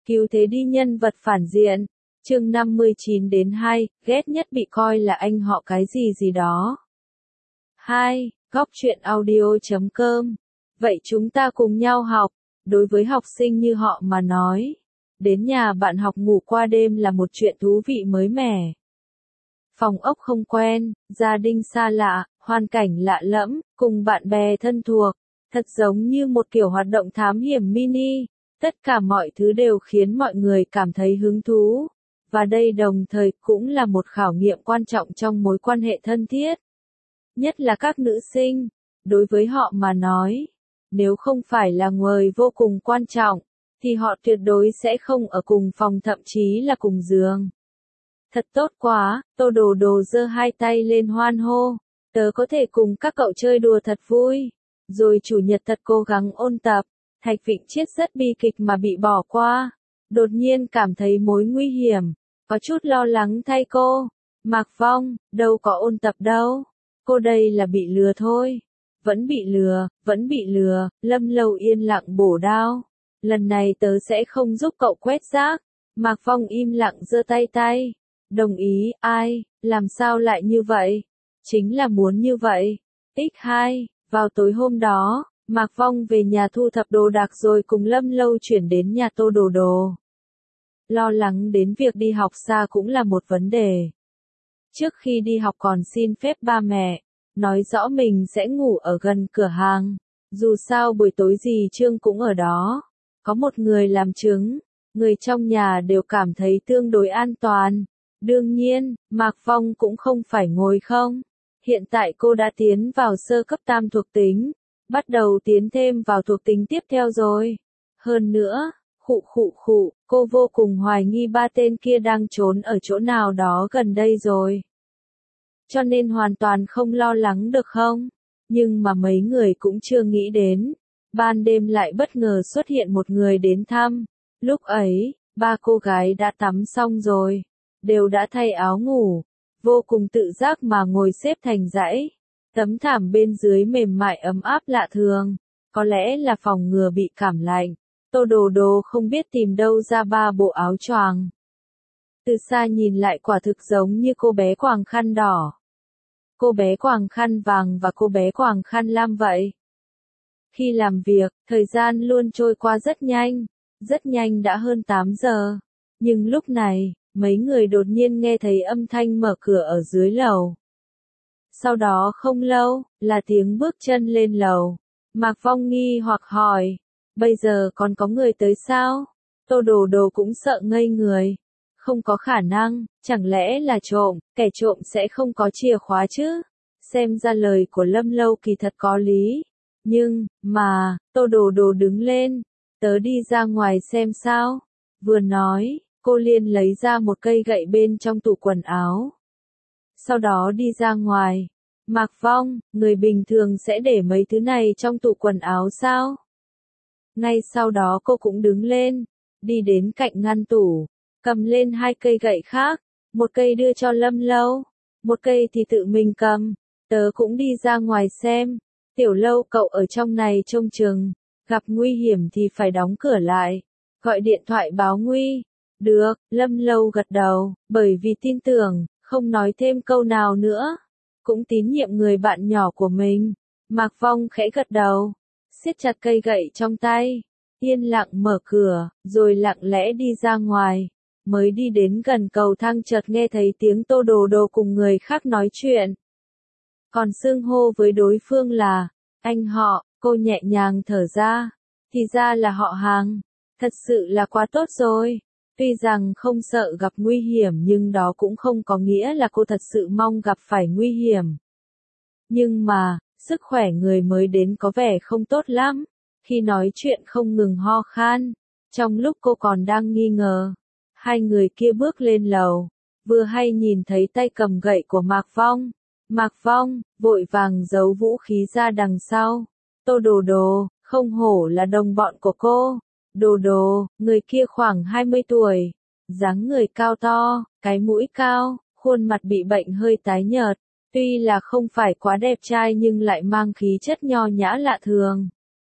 Cứu thế đi nhân vật phản diện. Chương 59-2, ghét nhất bị coi là anh họ cái gì gì đó. 2. Góc truyện audio.com. Vậy chúng ta cùng nhau học. Đối với học sinh như họ mà nói, đến nhà bạn học ngủ qua đêm là một chuyện thú vị mới mẻ. Phòng ốc không quen, gia đình xa lạ, hoàn cảnh lạ lẫm, cùng bạn bè thân thuộc, thật giống như một kiểu hoạt động thám hiểm mini. Tất cả mọi thứ đều khiến mọi người cảm thấy hứng thú, và đây đồng thời cũng là một khảo nghiệm quan trọng trong mối quan hệ thân thiết. Nhất là các nữ sinh, đối với họ mà nói, nếu không phải là người vô cùng quan trọng, thì họ tuyệt đối sẽ không ở cùng phòng, thậm chí là cùng giường. Thật tốt quá, Tô Đồ Đồ giơ hai tay lên hoan hô, tớ có thể cùng các cậu chơi đùa thật vui. Rồi chủ nhật thật cố gắng ôn tập. Thạch Vịnh Triết rất bi kịch mà bị bỏ qua. Đột nhiên cảm thấy mối nguy hiểm, có chút lo lắng thay cô. Mạc Phong, đâu có ôn tập đâu. Cô đây là bị lừa thôi. Vẫn bị lừa, Lâm Lâu yên lặng bổ đao. Lần này tớ sẽ không giúp cậu quét rác. Mạc Phong im lặng giơ tay. Đồng ý, ai, làm sao lại như vậy? Chính là muốn như vậy. X2, vào tối hôm đó, Mạc Phong về nhà thu thập đồ đạc rồi cùng Lâm Lâu chuyển đến nhà Tô Đồ Đồ. Lo lắng đến việc đi học xa cũng là một vấn đề. Trước khi đi học còn xin phép ba mẹ, nói rõ mình sẽ ngủ ở gần cửa hàng. Dù sao buổi tối dì Trương cũng ở đó. Có một người làm chứng, người trong nhà đều cảm thấy tương đối an toàn. Đương nhiên, Mạc Phong cũng không phải ngồi không. Hiện tại cô đã tiến vào sơ cấp tam thuộc tính, bắt đầu tiến thêm vào thuộc tính tiếp theo rồi. Hơn nữa, cô vô cùng hoài nghi ba tên kia đang trốn ở chỗ nào đó gần đây rồi. Cho nên hoàn toàn không lo lắng được không? Nhưng mà mấy người cũng chưa nghĩ đến, ban đêm lại bất ngờ xuất hiện một người đến thăm. Lúc ấy, ba cô gái đã tắm xong rồi, đều đã thay áo ngủ, vô cùng tự giác mà ngồi xếp thành dãy. Tấm thảm bên dưới mềm mại ấm áp lạ thường, có lẽ là phòng ngừa bị cảm lạnh. Tô Đồ Đồ không biết tìm đâu ra ba bộ áo choàng. Từ xa nhìn lại quả thực giống như cô bé quàng khăn đỏ, cô bé quàng khăn vàng và cô bé quàng khăn lam vậy. Khi làm việc, thời gian luôn trôi qua rất nhanh đã hơn 8 giờ. Nhưng lúc này, mấy người đột nhiên nghe thấy âm thanh mở cửa ở dưới lầu. Sau đó không lâu, là tiếng bước chân lên lầu. Mạc Phong nghi hoặc hỏi, bây giờ còn có người tới sao? Tô Đồ Đồ cũng sợ ngây người. Không có khả năng, chẳng lẽ là trộm, kẻ trộm sẽ không có chìa khóa chứ? Xem ra lời của Lâm Lâu kỳ thật có lý. Nhưng, mà, Tô Đồ Đồ đứng lên, tớ đi ra ngoài xem sao. Vừa nói, cô liền lấy ra một cây gậy bên trong tủ quần áo. Sau đó đi ra ngoài. Mạc Phong, người bình thường sẽ để mấy thứ này trong tủ quần áo sao? Ngay sau đó cô cũng đứng lên, đi đến cạnh ngăn tủ, cầm lên hai cây gậy khác, một cây đưa cho Lâm Lâu, một cây thì tự mình cầm. Tớ cũng đi ra ngoài xem. Tiểu Lâu cậu ở trong này trông chừng, gặp nguy hiểm thì phải đóng cửa lại, gọi điện thoại báo nguy. Được, Lâm Lâu gật đầu, bởi vì tin tưởng, không nói thêm câu nào nữa. Cũng tín nhiệm người bạn nhỏ của mình. Mạc Phong khẽ gật đầu, siết chặt cây gậy trong tay, yên lặng mở cửa, rồi lặng lẽ đi ra ngoài. Mới đi đến gần cầu thang chợt nghe thấy tiếng Tô Đồ Đồ cùng người khác nói chuyện. Còn xưng hô với đối phương là anh họ, cô nhẹ nhàng thở ra. Thì ra là họ hàng. Thật sự là quá tốt rồi. Tuy rằng không sợ gặp nguy hiểm nhưng đó cũng không có nghĩa là cô thật sự mong gặp phải nguy hiểm. Nhưng mà, sức khỏe người mới đến có vẻ không tốt lắm. Khi nói chuyện không ngừng ho khan. Trong lúc cô còn đang nghi ngờ, hai người kia bước lên lầu. Vừa hay nhìn thấy tay cầm gậy của Mạc Phong. Mạc Phong, vội vàng giấu vũ khí ra đằng sau. Tô Đồ Đồ, không hổ là đồng bọn của cô. Đồ Đồ, người kia khoảng 20 tuổi. Dáng người cao to, cái mũi cao, khuôn mặt bị bệnh hơi tái nhợt. Tuy là không phải quá đẹp trai nhưng lại mang khí chất nho nhã lạ thường.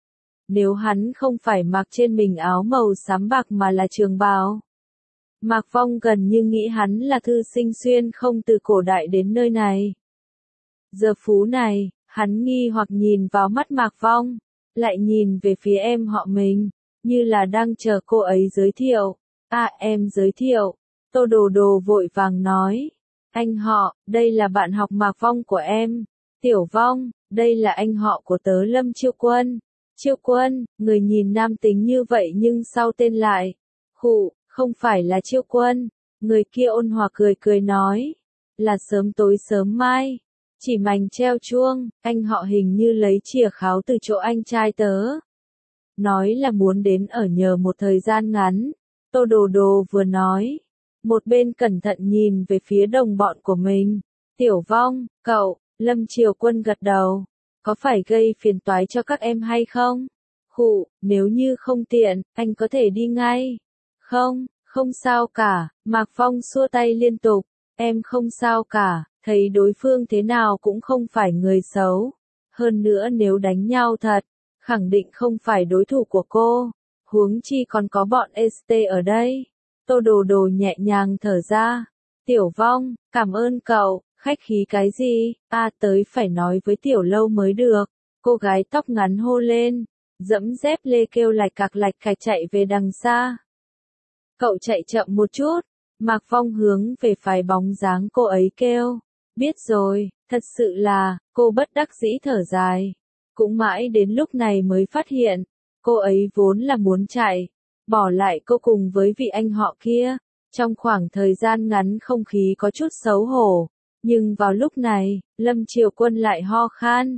nếu hắn không phải mặc trên mình áo màu xám bạc mà là trường bào. Mạc Phong gần như nghĩ hắn là thư sinh xuyên không từ cổ đại đến nơi này. Giờ phú này, hắn nghi hoặc nhìn vào mắt Mạc Phong, lại nhìn về phía em họ mình, như là đang chờ cô ấy giới thiệu. À, em giới thiệu. Tô Đồ Đồ vội vàng nói. Anh họ, đây là bạn học Mạc Phong của em. Tiểu Vong, đây là anh họ của tớ Lâm Chiêu Quân. Chiêu Quân, người nhìn nam tính như vậy nhưng sau tên lại. Khụ, không phải là Chiêu Quân. Người kia ôn hòa cười cười nói. Là sớm tối sớm mai. Chỉ mảnh treo chuông, anh họ hình như lấy chìa kháo từ chỗ anh trai tớ. Nói là muốn đến ở nhờ một thời gian ngắn. Tô Đồ Đồ vừa nói, một bên cẩn thận nhìn về phía đồng bọn của mình. Tiểu Vong, cậu, Lâm Triều Quân gật đầu. Có phải gây phiền toái cho các em hay không? Khụ, nếu như không tiện, anh có thể đi ngay. Không, không sao cả, Mạc Phong xua tay liên tục. Em không sao cả, thấy đối phương thế nào cũng không phải người xấu. Hơn nữa nếu đánh nhau thật, khẳng định không phải đối thủ của cô. Huống chi còn có bọn ST ở đây. Tô Đồ Đồ nhẹ nhàng thở ra. Tiểu Vong, cảm ơn cậu, khách khí cái gì, tới phải nói với Tiểu Lâu mới được. Cô gái tóc ngắn hô lên, dẫm dép lê kêu lạch cạch chạy về đằng xa. Cậu chạy chậm một chút, Mạc Phong hướng về phải bóng dáng cô ấy kêu. Biết rồi, thật sự là, cô bất đắc dĩ thở dài. Cũng mãi đến lúc này mới phát hiện, cô ấy vốn là muốn chạy, bỏ lại cô cùng với vị anh họ kia. Trong khoảng thời gian ngắn không khí có chút xấu hổ, nhưng vào lúc này, Lâm Triều Quân lại ho khan.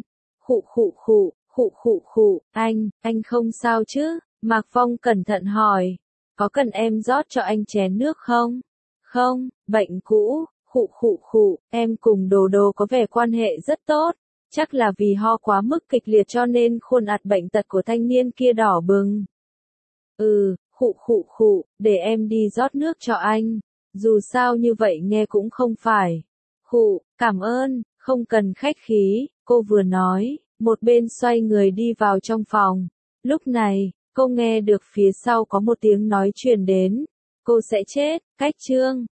Khụ, anh không sao chứ? Mạc Phong cẩn thận hỏi, có cần em rót cho anh chén nước không? Không, bệnh cũ, em cùng Đồ Đồ có vẻ quan hệ rất tốt. Chắc là vì ho quá mức kịch liệt cho nên khuôn mặt bệnh tật của thanh niên kia đỏ bừng. Để em đi rót nước cho anh. Dù sao như vậy nghe cũng không phải. Cảm ơn, không cần khách khí, cô vừa nói, một bên xoay người đi vào trong phòng. Lúc này, cô nghe được phía sau có một tiếng nói truyền đến. Cô sẽ chết, cách chương.